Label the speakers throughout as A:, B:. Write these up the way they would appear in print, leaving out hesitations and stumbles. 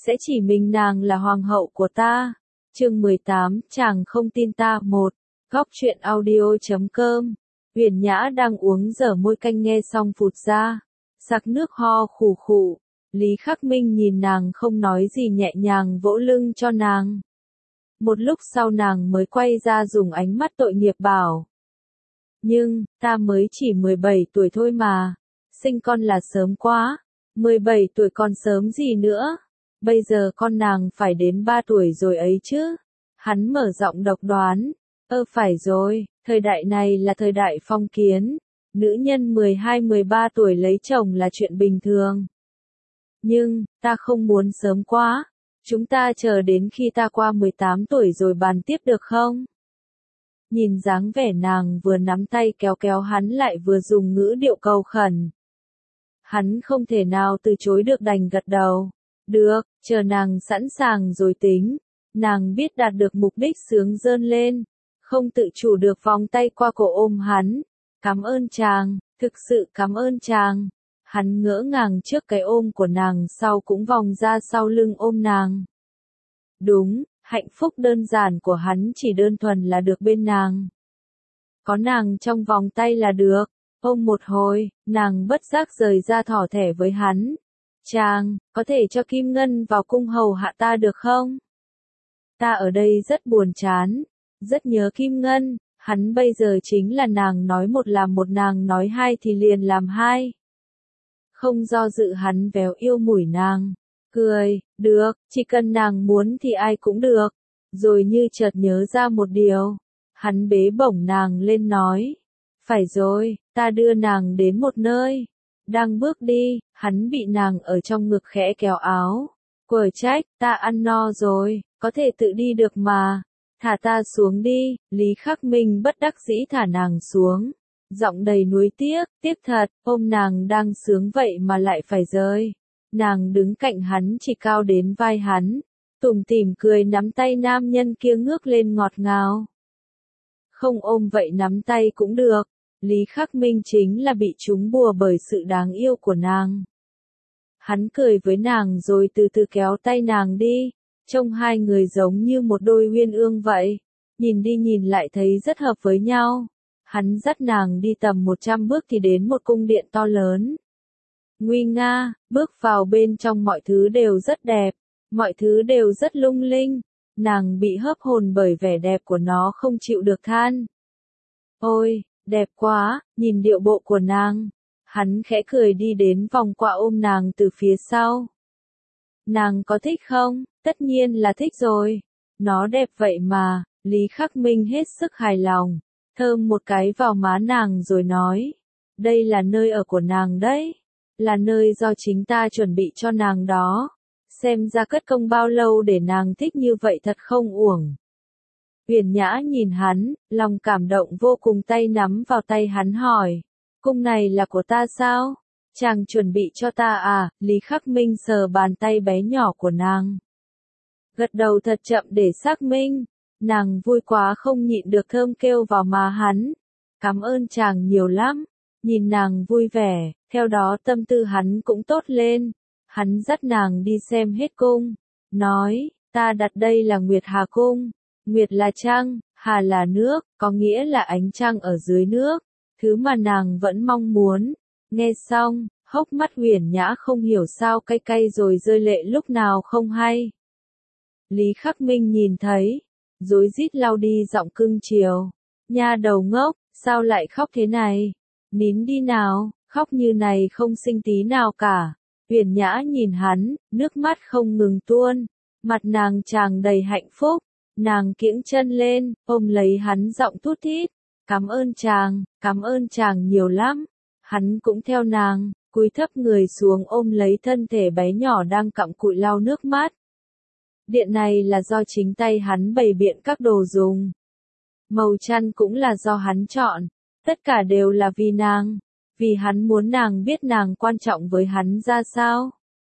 A: sẽ chỉ mình nàng là hoàng hậu của ta. Chương 18, chàng không tin ta. 1. Góc truyện audio.com. Huyền Nhã đang uống dở môi canh nghe xong phụt ra, sặc nước ho khủ khụ. Lý Khắc Minh nhìn nàng không nói gì nhẹ nhàng vỗ lưng cho nàng. Một lúc sau nàng mới quay ra dùng ánh mắt tội nghiệp bảo. Nhưng, ta mới chỉ 17 tuổi thôi mà. Sinh con là sớm quá. 17 tuổi còn sớm gì nữa. Bây giờ con nàng phải đến 3 tuổi rồi ấy chứ. Hắn mở giọng độc đoán. Phải rồi, thời đại này là thời đại phong kiến. Nữ nhân 12-13 tuổi lấy chồng là chuyện bình thường. Nhưng, ta không muốn sớm quá. Chúng ta chờ đến khi ta qua 18 tuổi rồi bàn tiếp được không? Nhìn dáng vẻ nàng vừa nắm tay kéo kéo hắn lại vừa dùng ngữ điệu cầu khẩn. Hắn không thể nào từ chối được đành gật đầu. Được, chờ nàng sẵn sàng rồi tính. Nàng biết đạt được mục đích sướng rơn lên. Không tự chủ được vòng tay qua cổ ôm hắn. Cảm ơn chàng, thực sự cảm ơn chàng. Hắn ngỡ ngàng trước cái ôm của nàng sau cũng vòng ra sau lưng ôm nàng. Đúng, hạnh phúc đơn giản của hắn chỉ đơn thuần là được bên nàng. Có nàng trong vòng tay là được. Ôm một hồi, nàng bất giác rời ra thỏ thẻ với hắn. Chàng, có thể cho Kim Ngân vào cung hầu hạ ta được không? Ta ở đây rất buồn chán, rất nhớ Kim Ngân, hắn bây giờ chính là nàng nói một làm một, nàng nói hai thì liền làm hai. Không do dự hắn véo yêu mũi nàng, cười, được, chỉ cần nàng muốn thì ai cũng được. Rồi như chợt nhớ ra một điều, hắn bế bổng nàng lên nói. Phải rồi, ta đưa nàng đến một nơi. Đang bước đi, hắn bị nàng ở trong ngực khẽ kéo áo. Quở trách, ta ăn no rồi, có thể tự đi được mà. Thả ta xuống đi. Lý Khắc Minh bất đắc dĩ thả nàng xuống. Giọng đầy nuối tiếc, tiếc thật, ôm nàng đang sướng vậy mà lại phải rơi. Nàng đứng cạnh hắn chỉ cao đến vai hắn. Tủm tỉm cười nắm tay nam nhân kia ngước lên ngọt ngào. Không ôm vậy nắm tay cũng được. Lý Khắc Minh chính là bị trúng bùa bởi sự đáng yêu của nàng. Hắn cười với nàng rồi từ từ kéo tay nàng đi. Trông hai người giống như một đôi uyên ương vậy. Nhìn đi nhìn lại thấy rất hợp với nhau. Hắn dắt nàng đi tầm 100 bước thì đến một cung điện to lớn. Nguy nga, bước vào bên trong mọi thứ đều rất đẹp. Mọi thứ đều rất lung linh. Nàng bị hớp hồn bởi vẻ đẹp của nó không chịu được than. Ôi! Đẹp quá, nhìn điệu bộ của nàng. Hắn khẽ cười đi đến vòng qua ôm nàng từ phía sau. Nàng có thích không? Tất nhiên là thích rồi. Nó đẹp vậy mà. Lý Khắc Minh hết sức hài lòng. Thơm một cái vào má nàng rồi nói. Đây là nơi ở của nàng đấy. Là nơi do chính ta chuẩn bị cho nàng đó. Xem ra cất công bao lâu để nàng thích như vậy thật không uổng. Huyền Nhã nhìn hắn, lòng cảm động vô cùng, tay nắm vào tay hắn hỏi. Cung này là của ta sao? Chàng chuẩn bị cho ta à? Lý Khắc Minh sờ bàn tay bé nhỏ của nàng. Gật đầu thật chậm để xác minh. Nàng vui quá không nhịn được thơm kêu vào má hắn. Cảm ơn chàng nhiều lắm. Nhìn nàng vui vẻ, theo đó tâm tư hắn cũng tốt lên. Hắn dắt nàng đi xem hết cung. Nói, ta đặt đây là Nguyệt Hà Cung. Nguyệt là trăng, Hà là nước, có nghĩa là ánh trăng ở dưới nước, thứ mà nàng vẫn mong muốn. Nghe xong, hốc mắt Huyền Nhã không hiểu sao cay cay rồi rơi lệ lúc nào không hay. Lý Khắc Minh nhìn thấy, rối rít lau đi giọng cưng chiều. Nha đầu ngốc, sao lại khóc thế này? Nín đi nào, khóc như này không xinh tí nào cả. Huyền Nhã nhìn hắn, nước mắt không ngừng tuôn, mặt nàng tràn đầy hạnh phúc. Nàng kiễng chân lên, ôm lấy hắn giọng thút thít. Cảm ơn chàng nhiều lắm. Hắn cũng theo nàng, cúi thấp người xuống ôm lấy thân thể bé nhỏ đang cặm cụi lau nước mắt. Điện này là do chính tay hắn bày biện các đồ dùng. Màu chăn cũng là do hắn chọn. Tất cả đều là vì nàng. Vì hắn muốn nàng biết nàng quan trọng với hắn ra sao.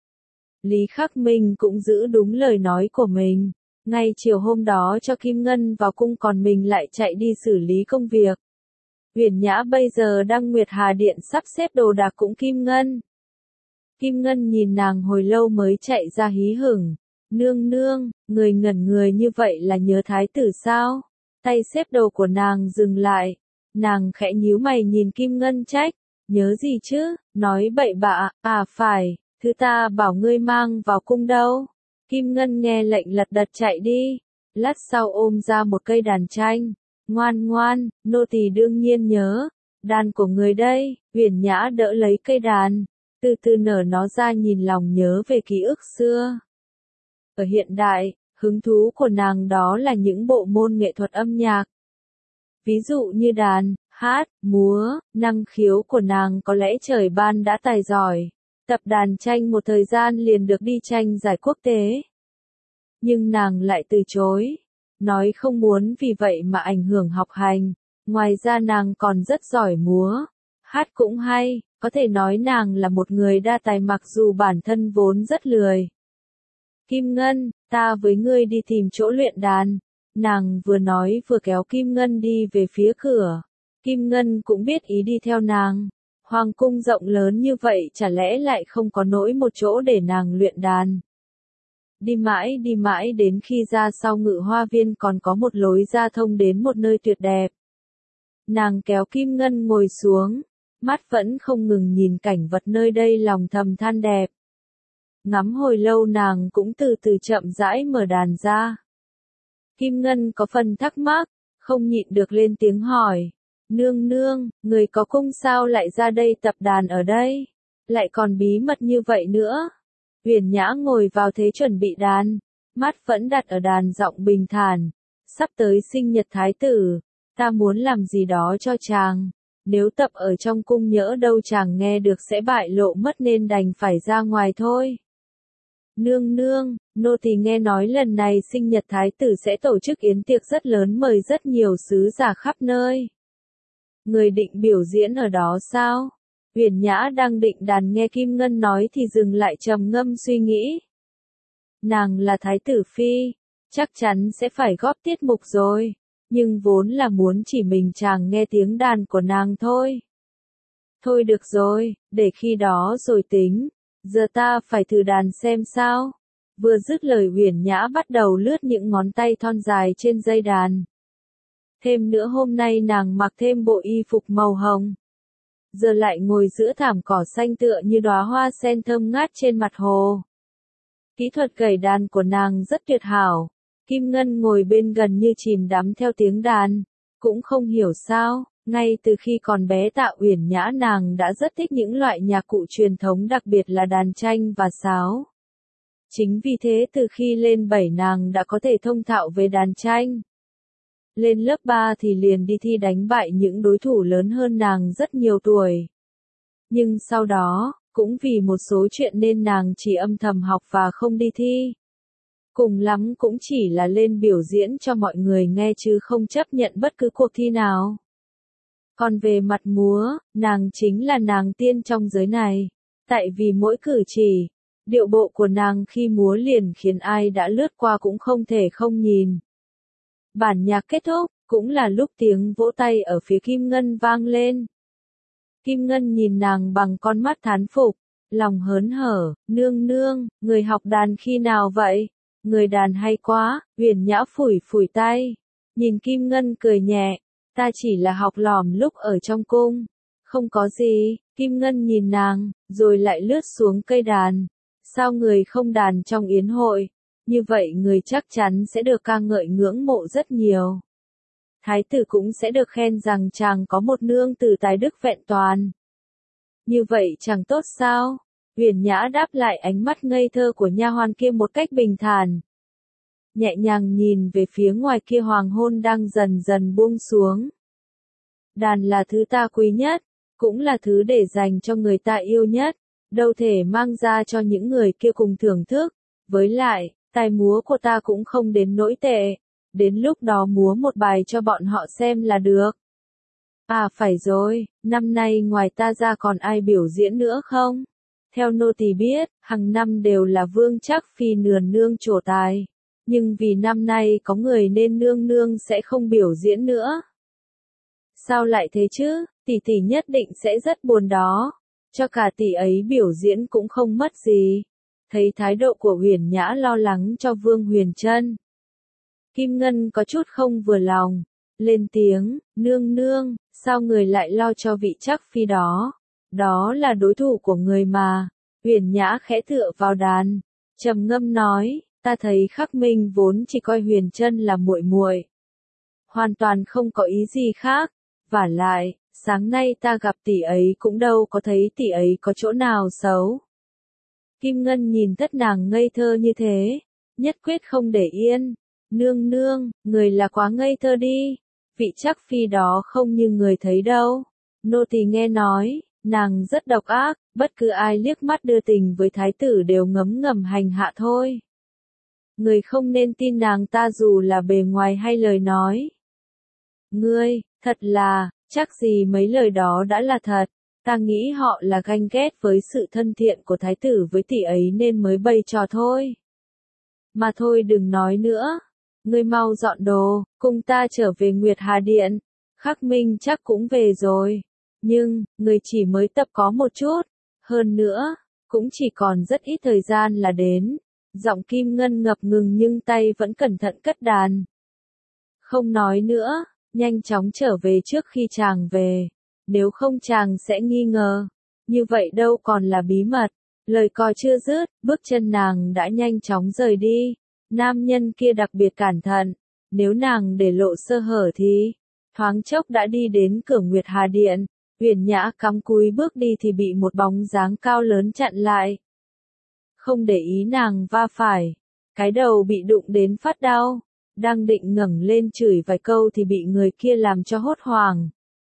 A: Lý Khắc Minh cũng giữ đúng lời nói của mình. Ngay chiều hôm đó cho Kim Ngân vào cung còn mình lại chạy đi xử lý công việc. Huyền Nhã bây giờ đang Nguyệt Hà Điện sắp xếp đồ đạc cũng Kim Ngân. Kim Ngân nhìn nàng hồi lâu mới chạy ra hí hửng. Nương nương, người ngẩn người như vậy là nhớ thái tử sao? Tay xếp đầu của nàng dừng lại. Nàng khẽ nhíu mày nhìn Kim Ngân trách. Nhớ gì chứ, nói bậy bạ, à phải, thứ ta bảo ngươi mang vào cung đâu. Kim Ngân nghe lệnh lật đật chạy đi. Lát sau ôm ra một cây đàn tranh. Ngoan ngoan, nô tỳ đương nhiên nhớ. Đàn của người đây, Uyển Nhã đỡ lấy cây đàn. Từ từ nở nó ra nhìn lòng nhớ về ký ức xưa. Ở hiện đại, hứng thú của nàng đó là những bộ môn nghệ thuật âm nhạc. Ví dụ như đàn, hát, múa, năng khiếu của nàng có lẽ trời ban đã tài giỏi. Tập đàn tranh một thời gian liền được đi tranh giải quốc tế. Nhưng nàng lại từ chối. Nói không muốn vì vậy mà ảnh hưởng học hành. Ngoài ra nàng còn rất giỏi múa. Hát cũng hay, có thể nói nàng là một người đa tài mặc dù bản thân vốn rất lười. Kim Ngân, ta với ngươi đi tìm chỗ luyện đàn. Nàng vừa nói vừa kéo Kim Ngân đi về phía cửa. Kim Ngân cũng biết ý đi theo nàng. Hoàng cung rộng lớn như vậy chả lẽ lại không có nỗi một chỗ để nàng luyện đàn. Đi mãi đến khi ra sau Ngự Hoa Viên còn có một lối ra thông đến một nơi tuyệt đẹp. Nàng kéo Kim Ngân ngồi xuống, mắt vẫn không ngừng nhìn cảnh vật nơi đây lòng thầm than đẹp. Ngắm hồi lâu nàng cũng từ từ chậm rãi mở đàn ra. Kim Ngân có phần thắc mắc, không nhịn được lên tiếng hỏi. Nương nương, người có cung sao lại ra đây tập đàn ở đây? Lại còn bí mật như vậy nữa. Uyển Nhã ngồi vào thế chuẩn bị đàn, mắt vẫn đặt ở đàn giọng bình thản. Sắp tới sinh nhật thái tử, ta muốn làm gì đó cho chàng. Nếu tập ở trong cung nhỡ đâu chàng nghe được sẽ bại lộ mất nên đành phải ra ngoài thôi. Nương nương, nô tỳ nghe nói lần này sinh nhật thái tử sẽ tổ chức yến tiệc rất lớn mời rất nhiều sứ giả khắp nơi. Người định biểu diễn ở đó sao? Uyển Nhã đang định đàn nghe Kim Ngân nói thì dừng lại trầm ngâm suy nghĩ. Nàng là thái tử phi, chắc chắn sẽ phải góp tiết mục rồi, nhưng vốn là muốn chỉ mình chàng nghe tiếng đàn của nàng thôi. Thôi được rồi, để khi đó rồi tính, giờ ta phải thử đàn xem sao. Vừa dứt lời Uyển Nhã bắt đầu lướt những ngón tay thon dài trên dây đàn. Thêm nữa hôm nay nàng mặc thêm bộ y phục màu hồng. Giờ lại ngồi giữa thảm cỏ xanh tựa như đóa hoa sen thơm ngát trên mặt hồ. Kỹ thuật gảy đàn của nàng rất tuyệt hảo. Kim Ngân ngồi bên gần như chìm đắm theo tiếng đàn. Cũng không hiểu sao, ngay từ khi còn bé Tạ Uyển Nhã nàng đã rất thích những loại nhạc cụ truyền thống đặc biệt là đàn tranh và sáo. Chính vì thế từ khi lên 7 nàng đã có thể thông thạo về đàn tranh. Lên lớp 3 thì liền đi thi đánh bại những đối thủ lớn hơn nàng rất nhiều tuổi. Nhưng sau đó, cũng vì một số chuyện nên nàng chỉ âm thầm học và không đi thi. Cùng lắm cũng chỉ là lên biểu diễn cho mọi người nghe chứ không chấp nhận bất cứ cuộc thi nào. Còn về mặt múa, nàng chính là nàng tiên trong giới này. Tại vì mỗi cử chỉ, điệu bộ của nàng khi múa liền khiến ai đã lướt qua cũng không thể không nhìn. Bản nhạc kết thúc, cũng là lúc tiếng vỗ tay ở phía Kim Ngân vang lên. Kim Ngân nhìn nàng bằng con mắt thán phục, lòng hớn hở, nương nương, người học đàn khi nào vậy? Người đàn hay quá, Uyển Nhã phủi phủi tay. Nhìn Kim Ngân cười nhẹ, ta chỉ là học lỏm lúc ở trong cung. Không có gì, Kim Ngân nhìn nàng, rồi lại lướt xuống cây đàn. Sao người không đàn trong yến hội? Như vậy người chắc chắn sẽ được ca ngợi ngưỡng mộ rất nhiều. Thái tử cũng sẽ được khen rằng chàng có một nương tử tài đức vẹn toàn. Như vậy chẳng tốt sao? Uyển Nhã đáp lại ánh mắt ngây thơ của nha hoàn kia một cách bình thản. Nhẹ nhàng nhìn về phía ngoài kia hoàng hôn đang dần dần buông xuống. Đàn là thứ ta quý nhất, cũng là thứ để dành cho người ta yêu nhất, đâu thể mang ra cho những người kia cùng thưởng thức. Với lại, tài múa của ta cũng không đến nỗi tệ, đến lúc đó múa một bài cho bọn họ xem là được. À phải rồi, năm nay ngoài ta ra còn ai biểu diễn nữa không? Theo nô tỳ biết, hàng năm đều là Vương Trác Phi nườn nương trổ tài. Nhưng vì năm nay có người nên nương nương sẽ không biểu diễn nữa. Sao lại thế chứ, tỷ tỷ nhất định sẽ rất buồn đó. Cho cả tỷ ấy biểu diễn cũng không mất gì. thấy thái độ của Huyền Nhã lo lắng cho Vương Huyền Trân. Kim Ngân có chút không vừa lòng, lên tiếng, nương nương, sao người lại lo cho vị Trác phi đó? Đó là đối thủ của người mà. Huyền Nhã khẽ tựa vào đàn, trầm ngâm nói, ta thấy Khắc Minh vốn chỉ coi Huyền Trân là muội muội, hoàn toàn không có ý gì khác. Vả lại, sáng nay ta gặp tỷ ấy cũng đâu có thấy tỷ ấy có chỗ nào xấu. Kim Ngân nhìn tất nàng ngây thơ như thế, nhất quyết không để yên. Nương nương, người là quá ngây thơ đi, vị Trác phi đó không như người thấy đâu. Nô tỳ nghe nói, nàng rất độc ác, bất cứ ai liếc mắt đưa tình với thái tử đều ngấm ngầm hành hạ thôi. Người không nên tin nàng ta dù là bề ngoài hay lời nói. Ngươi, thật là, chắc gì mấy lời đó đã là thật, ta nghĩ họ là ganh ghét với sự thân thiện của thái tử với tỷ ấy nên mới bày trò thôi. Mà thôi đừng nói nữa, ngươi mau dọn đồ, cùng ta trở về Nguyệt Hà Điện. Khắc Minh chắc cũng về rồi, nhưng, người chỉ mới tập có một chút, hơn nữa, cũng chỉ còn rất ít thời gian là đến. Giọng Kim Ngân ngập ngừng nhưng tay vẫn cẩn thận cất đàn. Không nói nữa, nhanh chóng trở về trước khi chàng về, nếu không chàng sẽ nghi ngờ, như vậy đâu còn là bí mật. Lời cò chưa dứt, bước chân nàng đã nhanh chóng rời đi. Nam nhân kia đặc biệt cẩn thận, nếu nàng để lộ sơ hở thì, thoáng chốc đã đi đến cửa Nguyệt Hà Điện. Huyền Nhã cắm cúi bước đi thì bị một bóng dáng cao lớn chặn lại. Không để ý nàng va phải, cái đầu bị đụng đến phát đau, đang định ngẩng lên chửi vài câu thì bị người kia làm cho hốt hoảng.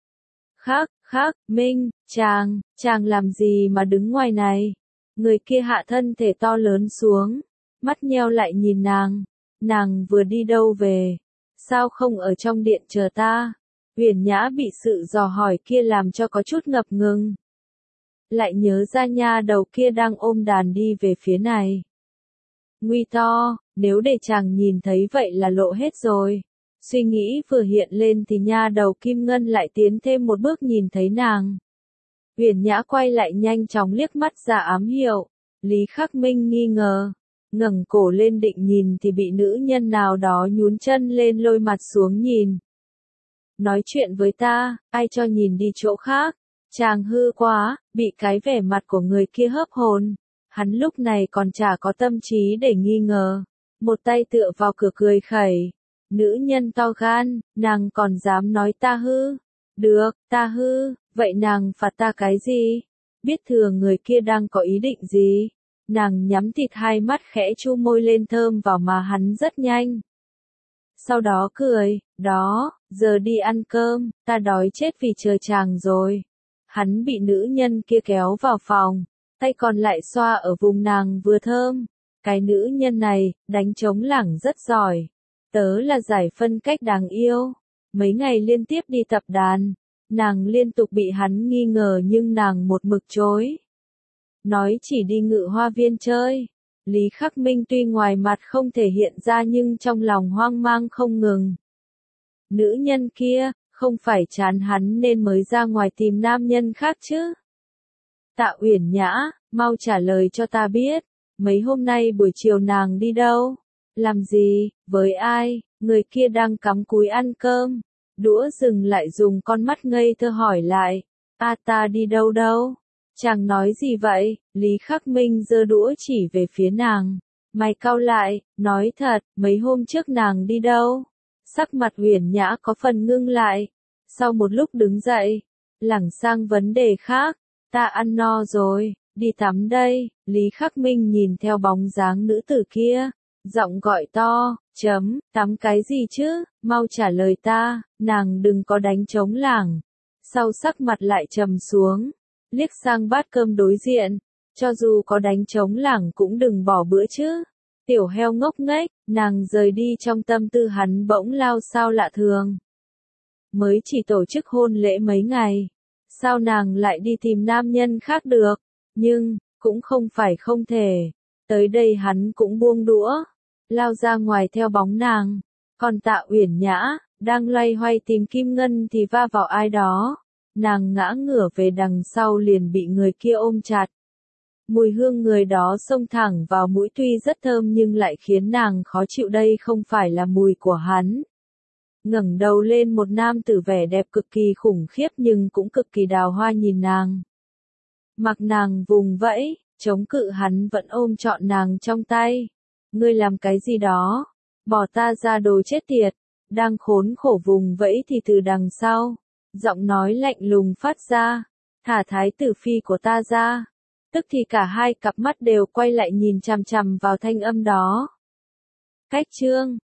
A: Khắc Minh, chàng làm gì mà đứng ngoài này? Người kia hạ thân thể to lớn xuống, mắt nheo lại nhìn nàng vừa đi đâu về? Sao không ở trong điện chờ ta? Huyền Nhã bị sự dò hỏi kia làm cho có chút ngập ngừng. Lại nhớ ra nha đầu kia đang ôm đàn đi về phía này. Nguy to, nếu để chàng nhìn thấy vậy là lộ hết rồi. Suy nghĩ vừa hiện lên thì nha đầu Kim Ngân lại tiến thêm một bước nhìn thấy nàng. Huyền Nhã quay lại nhanh chóng liếc mắt ra ám hiệu. Lý Khắc Minh nghi ngờ, ngẩng cổ lên định nhìn thì bị nữ nhân nào đó nhún chân lên lôi mặt xuống nhìn. Nói chuyện với ta, ai cho nhìn đi chỗ khác. Chàng hư quá, bị cái vẻ mặt của người kia hớp hồn. Hắn lúc này còn chả có tâm trí để nghi ngờ. Một tay tựa vào cửa cười khẩy. Nữ nhân to gan, nàng còn dám nói ta hư. Được, ta hư, vậy nàng phạt ta cái gì? Biết thừa người kia đang có ý định gì? Nàng nhắm thịt hai mắt khẽ chu môi lên thơm vào mà hắn rất nhanh. Sau đó cười, đó, giờ đi ăn cơm, ta đói chết vì chờ chàng rồi. Hắn bị nữ nhân kia kéo vào phòng, tay còn lại xoa ở vùng nàng vừa thơm. Cái nữ nhân này, đánh trống lảng rất giỏi. Tớ là giải phân cách đáng yêu. Mấy ngày liên tiếp đi tập đàn, nàng liên tục bị hắn nghi ngờ nhưng nàng một mực chối. Nói chỉ đi Ngự Hoa Viên chơi. Lý Khắc Minh tuy ngoài mặt không thể hiện ra nhưng trong lòng hoang mang không ngừng. Nữ nhân kia, không phải chán hắn nên mới ra ngoài tìm nam nhân khác chứ? Tạ Uyển Nhã, mau trả lời cho ta biết, mấy hôm nay buổi chiều nàng đi đâu? Làm gì, với ai? Người kia đang cắm cúi ăn cơm. Đũa dừng lại dùng con mắt ngây thơ hỏi lại. Ta đi đâu đâu? Chàng nói gì vậy? Lý Khắc Minh giơ đũa chỉ về phía nàng. Mày cau lại, nói thật, mấy hôm trước nàng đi đâu? Sắc mặt Uyển Nhã có phần ngưng lại. Sau một lúc đứng dậy, lảng sang vấn đề khác. Ta ăn no rồi, đi tắm đây. Lý Khắc Minh nhìn theo bóng dáng nữ tử kia, giọng gọi to, tắm cái gì chứ, mau trả lời ta, nàng đừng có đánh trống lảng. Sau sắc mặt lại trầm xuống, liếc sang bát cơm đối diện, cho dù có đánh trống lảng cũng đừng bỏ bữa chứ. Tiểu heo ngốc nghếch, nàng rời đi trong tâm tư hắn bỗng lao sao lạ thường. Mới chỉ tổ chức hôn lễ mấy ngày, sao nàng lại đi tìm nam nhân khác được, nhưng, cũng không phải không thể. Tới đây hắn cũng buông đũa, lao ra ngoài theo bóng nàng, còn Tạ Uyển Nhã, đang loay hoay tìm Kim Ngân thì va vào ai đó. Nàng ngã ngửa về đằng sau liền bị người kia ôm chặt. Mùi hương người đó xông thẳng vào mũi tuy rất thơm nhưng lại khiến nàng khó chịu, đây không phải là mùi của hắn. Ngẩng đầu lên, một nam tử vẻ đẹp cực kỳ khủng khiếp nhưng cũng cực kỳ đào hoa nhìn nàng. Mặc nàng vùng vẫy, chống cự hắn vẫn ôm trọn nàng trong tay. Ngươi làm cái gì đó? Bỏ ta ra, đồ chết tiệt. Đang khốn khổ vùng vẫy thì từ đằng sau, giọng nói lạnh lùng phát ra. Thả thái tử phi của ta ra. Tức thì cả hai cặp mắt đều quay lại nhìn chằm chằm vào thanh âm đó. Khách trương,